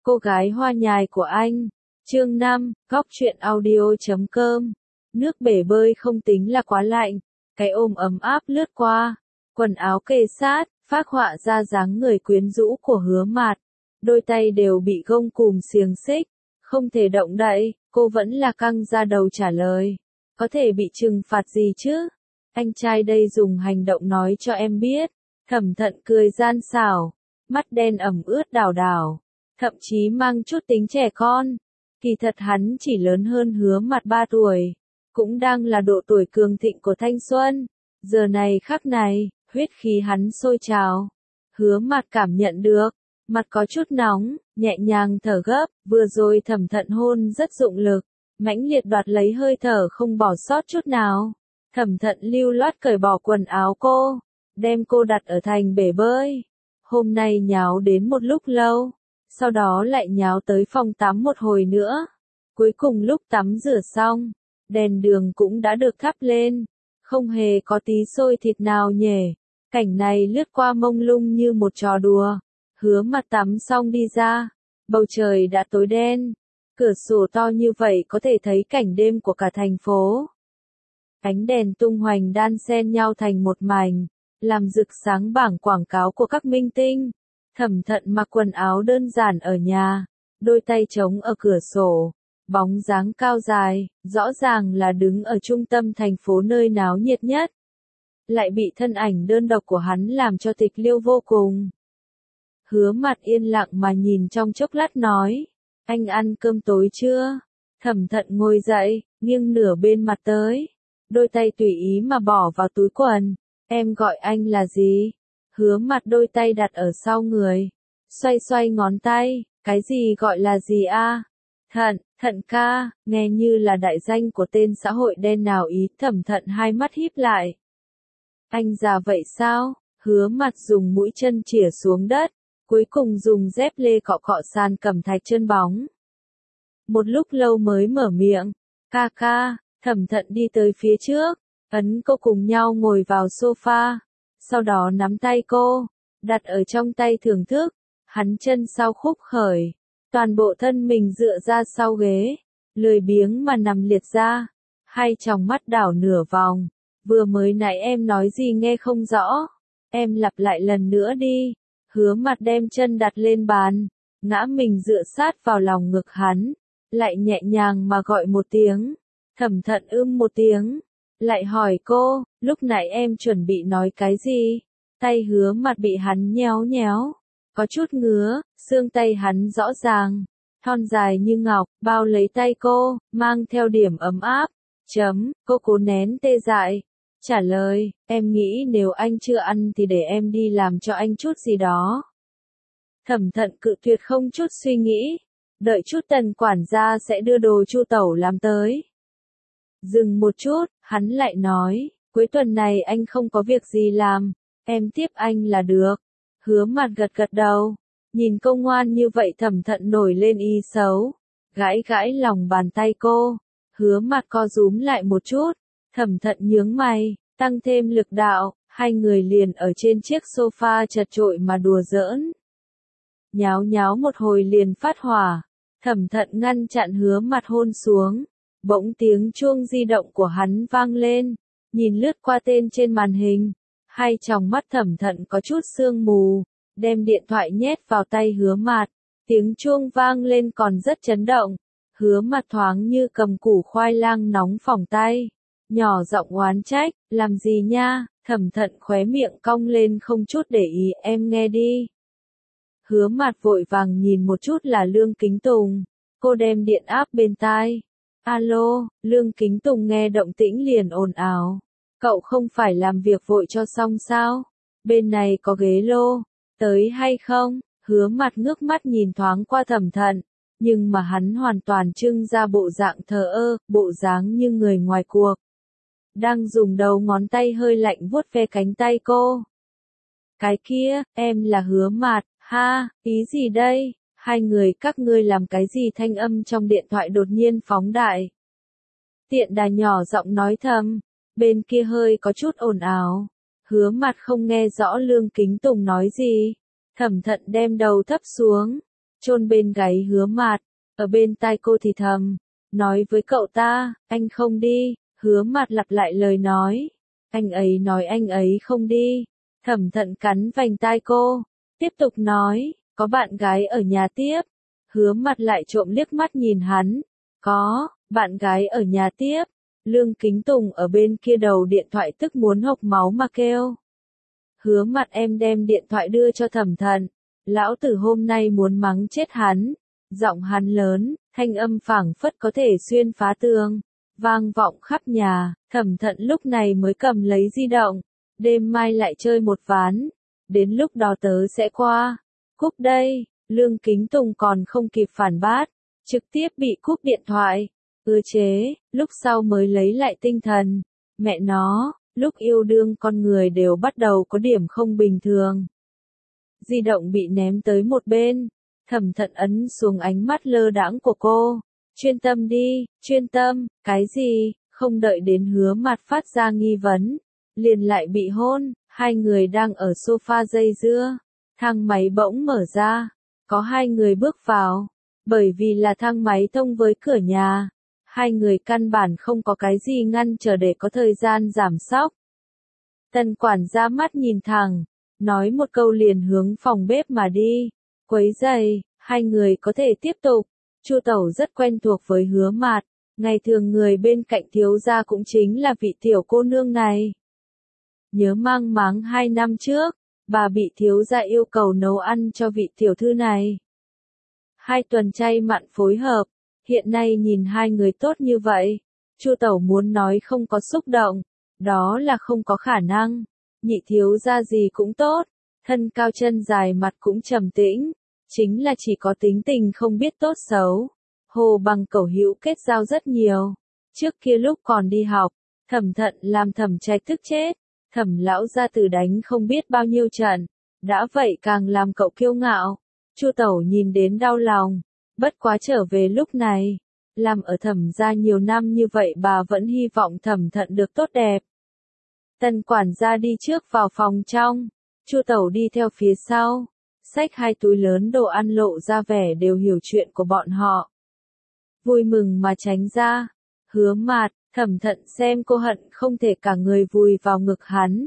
Cô gái hoa nhài của anh. Chương 5, góc truyện audio.com. Nước bể bơi không tính là quá lạnh, cái ôm ấm áp lướt qua, quần áo kề sát, phác họa ra dáng người quyến rũ của Hứa Mạt. Đôi tay đều bị gông cùm xiềng xích, không thể động đậy, cô vẫn là căng ra đầu trả lời. Có thể bị trừng phạt gì chứ? Anh trai đây dùng hành động nói cho em biết. Thẩm Thận cười gian xảo, mắt đen ẩm ướt đảo đảo, thậm chí mang chút tính trẻ con. Kỳ thật hắn chỉ lớn hơn Hứa Mạt 3 tuổi, cũng đang là độ tuổi cường thịnh của thanh xuân. Giờ này khắc này, huyết khí hắn sôi trào. Hứa Mạt cảm nhận được, mặt có chút nóng, nhẹ nhàng thở gấp, vừa rồi Thẩm Thận hôn rất dụng lực, mãnh liệt đoạt lấy hơi thở không bỏ sót chút nào. Thẩm Thận lưu loát cởi bỏ quần áo cô, đem cô đặt ở thành bể bơi. Hôm nay nháo đến một lúc lâu, sau đó lại nháo tới phòng tắm một hồi nữa. Cuối cùng lúc tắm rửa xong, đèn đường cũng đã được thắp lên, không hề có tí sôi thịt nào nhể. Cảnh này lướt qua mông lung như một trò đùa. Hứa Mạt tắm xong đi ra, bầu trời đã tối đen, cửa sổ to như vậy có thể thấy cảnh đêm của cả thành phố. Ánh đèn tung hoành đan xen nhau thành một mảnh, làm rực sáng bảng quảng cáo của các minh tinh. Thẩm Thận mặc quần áo đơn giản ở nhà, đôi tay trống ở cửa sổ, bóng dáng cao dài, rõ ràng là đứng ở trung tâm thành phố nơi náo nhiệt nhất. Lại bị thân ảnh đơn độc của hắn làm cho tịch liêu vô cùng. Hứa Mạt yên lặng mà nhìn trong chốc lát nói, anh ăn cơm tối chưa? Thẩm Thận ngồi dậy, nghiêng nửa bên mặt tới, đôi tay tùy ý mà bỏ vào túi quần. Em gọi anh là gì? Hứa Mạt đôi tay đặt ở sau người, xoay xoay ngón tay, cái gì gọi là gì a? Thận, Thận ca, nghe như là đại danh của tên xã hội đen nào ý. Thẩm Thận hai mắt híp lại. Anh già vậy sao? Hứa Mạt dùng mũi chân chìa xuống đất, cuối cùng dùng dép lê cọ cọ sàn cẩm thạch chân bóng. Một lúc lâu mới mở miệng, ca ca. Thẩm Thận đi tới phía trước, ấn cô cùng nhau ngồi vào sofa, sau đó nắm tay cô, đặt ở trong tay thưởng thức. Hắn chân sau khúc khởi, toàn bộ thân mình dựa ra sau ghế, lười biếng mà nằm liệt ra, hai tròng mắt đảo nửa vòng. Vừa mới nãy em nói gì nghe không rõ, em lặp lại lần nữa đi. Hứa Mạt đem chân đặt lên bàn, ngã mình dựa sát vào lòng ngực hắn, lại nhẹ nhàng mà gọi một tiếng. Thẩm Thận một tiếng, lại hỏi cô, lúc nãy em chuẩn bị nói cái gì? Tay Hứa Mạt bị hắn nhéo nhéo, có chút ngứa, xương tay hắn rõ ràng, thon dài như ngọc, bao lấy tay cô, mang theo điểm ấm áp. Cô cố nén tê dại, trả lời, em nghĩ nếu anh chưa ăn thì để em đi làm cho anh chút gì đó. Thẩm Thận cự tuyệt không chút suy nghĩ, đợi chút Tần quản gia sẽ đưa đồ Chu tẩu làm tới. Dừng một chút, hắn lại nói, cuối tuần này anh không có việc gì làm, em tiếp anh là được. Hứa Mạt gật gật đầu, nhìn cô ngoan như vậy. Thẩm Thận nổi lên ý xấu, gãi gãi lòng bàn tay cô. Hứa Mạt co rúm lại một chút, Thẩm Thận nhướng mày, tăng thêm lực đạo, hai người liền ở trên chiếc sofa chật chội mà đùa giỡn. Nháo nháo một hồi liền phát hỏa, Thẩm Thận ngăn chặn Hứa Mạt hôn xuống. Bỗng tiếng chuông di động của hắn vang lên, nhìn lướt qua tên trên màn hình, hai tròng mắt Thẩm Thận có chút sương mù, đem điện thoại nhét vào tay Hứa Mạt. Tiếng chuông vang lên còn rất chấn động, Hứa Mạt thoáng như cầm củ khoai lang nóng phỏng tay, nhỏ giọng oán trách, làm gì nha? Thẩm Thận khóe miệng cong lên không chút để ý, em nghe đi. Hứa Mạt vội vàng nhìn một chút là Lương Kính Tùng, cô đem điện áp bên tai. Alo, Lương Kính Tùng nghe động tĩnh liền ồn ào. Cậu không phải làm việc vội cho xong sao? Bên này có ghế lô, tới hay không? Hứa Mạt ngước mắt nhìn thoáng qua Thẩm Thận, nhưng mà hắn hoàn toàn trưng ra bộ dạng thờ ơ, bộ dáng như người ngoài cuộc. Đang dùng đầu ngón tay hơi lạnh vuốt ve cánh tay cô. Cái kia, em là Hứa Mạt, ha, ý gì đây? Hai người các ngươi làm cái gì? Thanh âm trong điện thoại đột nhiên phóng đại. Tiện đà nhỏ giọng nói thầm, bên kia hơi có chút ồn ào. Hứa Mạt không nghe rõ Lương Kính Tùng nói gì. Thẩm Thận đem đầu thấp xuống, chôn bên gáy Hứa Mạt, ở bên tai cô thì thầm, nói với cậu ta, anh không đi. Hứa Mạt lặp lại lời nói, anh ấy nói anh ấy không đi. Thẩm Thận cắn vành tai cô, tiếp tục nói, có bạn gái ở nhà tiếp. Hứa Mạt lại trộm liếc mắt nhìn hắn, có, bạn gái ở nhà tiếp. Lương Kính Tùng ở bên kia đầu điện thoại tức muốn hộc máu mà kêu. Hứa Mạt em đem điện thoại đưa cho Thẩm Thận, lão tử hôm nay muốn mắng chết hắn. Giọng hắn lớn, thanh âm phảng phất có thể xuyên phá tường, vang vọng khắp nhà. Thẩm Thận lúc này mới cầm lấy di động, đêm mai lại chơi một ván, đến lúc đó tớ sẽ qua. Cúp đây. Lương Kính Tùng còn không kịp phản bác, trực tiếp bị cúp điện thoại. Chế, lúc sau mới lấy lại tinh thần. Mẹ nó, lúc yêu đương con người đều bắt đầu có điểm không bình thường. Di động bị ném tới một bên, Thẩm Thận ấn xuống ánh mắt lơ đãng của cô. Chuyên tâm đi, chuyên tâm, cái gì? Không đợi đến Hứa Mạt phát ra nghi vấn, liền lại bị hôn. Hai người đang ở sofa dây dưa, thang máy bỗng mở ra, có hai người bước vào. Bởi vì là thang máy thông với cửa nhà, hai người căn bản không có cái gì ngăn trở để có thời gian giảm sóc. Tần quản gia mắt nhìn thẳng, nói một câu liền hướng phòng bếp mà đi. Quấy giày, hai người có thể tiếp tục. Chu Tẩu rất quen thuộc với Hứa Mạt, ngày thường người bên cạnh thiếu gia cũng chính là vị tiểu cô nương này. Nhớ mang máng 2 năm trước, bà bị thiếu gia yêu cầu nấu ăn cho vị tiểu thư này. 2 tuần chay mặn phối hợp, hiện nay nhìn hai người tốt như vậy, Chu Tẩu muốn nói không có xúc động, đó là không có khả năng. Nhị thiếu gia gì cũng tốt, thân cao chân dài mặt cũng trầm tĩnh, chính là chỉ có tính tình không biết tốt xấu. Hồ Bằng Cẩu hữu kết giao rất nhiều. Trước kia lúc còn đi học, Thẩm Thận làm Thẩm Trạch tức chết, Thẩm lão gia tử đánh không biết bao nhiêu trận, đã vậy càng làm cậu kiêu ngạo. Chu Tẩu nhìn đến đau lòng, bất quá trở về lúc này, làm ở Thẩm gia nhiều năm như vậy bà vẫn hy vọng Thẩm Thận được tốt đẹp. Tần quản gia đi trước vào phòng trong, Chu Tẩu đi theo phía sau, xách 2 túi lớn đồ ăn lộ ra vẻ đều hiểu chuyện của bọn họ. Vui mừng mà tránh ra, Hứa Mạt, Thẩm Thận xem cô hận không thể cả người vùi vào ngực hắn.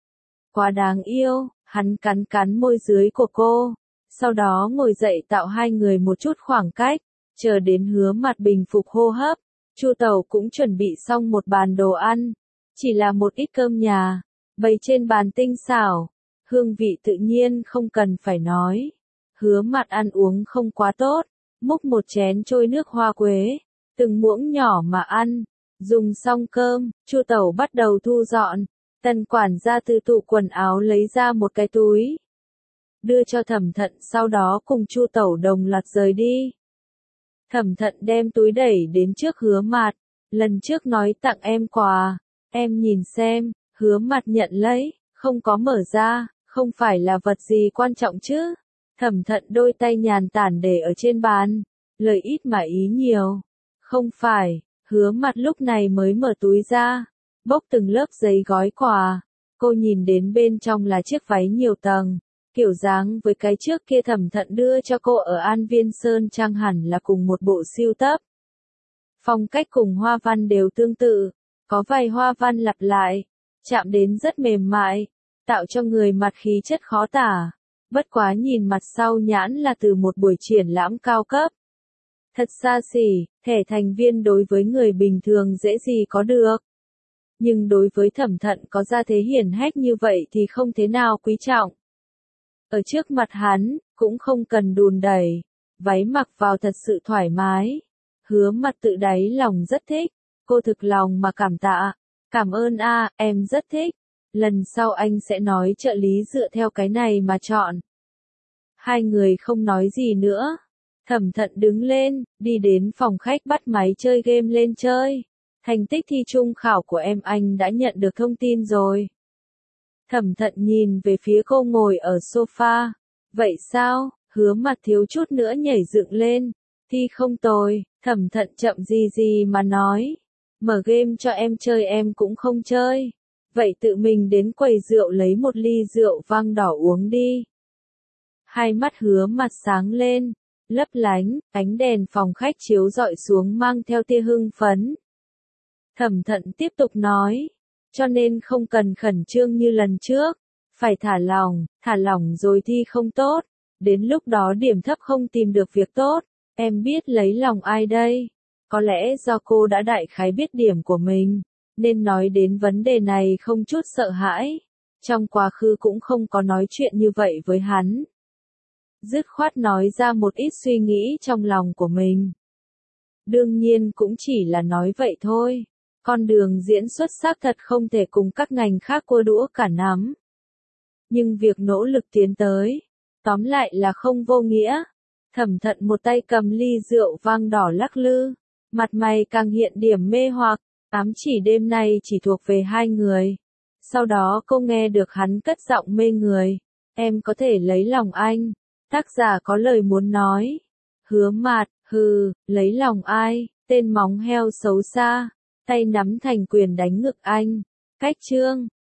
Quá đáng yêu, hắn cắn cắn môi dưới của cô, sau đó ngồi dậy tạo hai người một chút khoảng cách, chờ đến Hứa Mạt bình phục hô hấp, Chu Tẩu cũng chuẩn bị xong một bàn đồ ăn, chỉ là một ít cơm nhà, bày trên bàn tinh xảo, hương vị tự nhiên không cần phải nói. Hứa Mạt ăn uống không quá tốt, múc một chén trôi nước hoa quế, từng muỗng nhỏ mà ăn. Dùng xong cơm, Chu Tẩu bắt đầu thu dọn. Tần quản gia từ tủ quần áo lấy ra một cái túi, đưa cho Thẩm Thận, sau đó cùng Chu Tẩu đồng loạt rời đi. Thẩm Thận đem túi đẩy đến trước Hứa Mạt, lần trước nói tặng em quà, em nhìn xem. Hứa Mạt nhận lấy, không có mở ra, không phải là vật gì quan trọng chứ. Thẩm Thận đôi tay nhàn tản để ở trên bàn, lời ít mà ý nhiều. Không phải. Hứa Mạt lúc này mới mở túi ra, bốc từng lớp giấy gói quà. Cô nhìn đến bên trong là chiếc váy nhiều tầng, kiểu dáng với cái trước kia Thẩm Thận đưa cho cô ở An Viên Sơn Trang hẳn là cùng một bộ siêu tấp. Phong cách cùng hoa văn đều tương tự, có vài hoa văn lặp lại, chạm đến rất mềm mại, tạo cho người mặt khí chất khó tả. Bất quá nhìn mặt sau nhãn là từ một buổi triển lãm cao cấp. Thật xa xỉ, thẻ thành viên đối với người bình thường dễ gì có được. Nhưng đối với Thẩm Thận có gia thế hiển hách như vậy thì không thế nào quý trọng. Ở trước mặt hắn, cũng không cần đùn đẩy, váy mặc vào thật sự thoải mái. Hứa Mạt tự đáy lòng rất thích, cô thực lòng mà cảm tạ. Cảm ơn a, em rất thích. Lần sau anh sẽ nói trợ lý dựa theo cái này mà chọn. Hai người không nói gì nữa. Thẩm Thận đứng lên, đi đến phòng khách bắt máy chơi game lên chơi. Thành tích thi trung khảo của em anh đã nhận được thông tin rồi. Thẩm Thận nhìn về phía cô ngồi ở sofa. Vậy sao? Hứa Mạt thiếu chút nữa nhảy dựng lên. Thi không tồi. Thẩm Thận chậm gì gì mà nói. Mở game cho em chơi em cũng không chơi. Vậy tự mình đến quầy rượu lấy một ly rượu vang đỏ uống đi. Hai mắt Hứa Mạt sáng lên. lấp lánh, ánh đèn phòng khách chiếu rọi xuống mang theo tia hưng phấn. Thẩm Thận tiếp tục nói, cho nên không cần khẩn trương như lần trước, phải thả lỏng rồi thi không tốt, đến lúc đó điểm thấp không tìm được việc tốt, em biết lấy lòng ai đây? Có lẽ do cô đã đại khái biết điểm của mình, nên nói đến vấn đề này không chút sợ hãi, trong quá khứ cũng không có nói chuyện như vậy với hắn. Dứt khoát nói ra một ít suy nghĩ trong lòng của mình. Đương nhiên cũng chỉ là nói vậy thôi. Con đường diễn xuất xác thật không thể cùng các ngành khác cua đũa cả nắm. Nhưng việc nỗ lực tiến tới, tóm lại là không vô nghĩa. Thẩm Thận một tay cầm ly rượu vang đỏ lắc lư, mặt mày càng hiện điểm mê hoặc, ám chỉ đêm nay chỉ thuộc về hai người. Sau đó cô nghe được hắn cất giọng mê người, em có thể lấy lòng anh. Tác giả có lời muốn nói. Hứa Mạt, lấy lòng ai, tên móng heo xấu xa, tay nắm thành quyền đánh ngực anh. Cách chương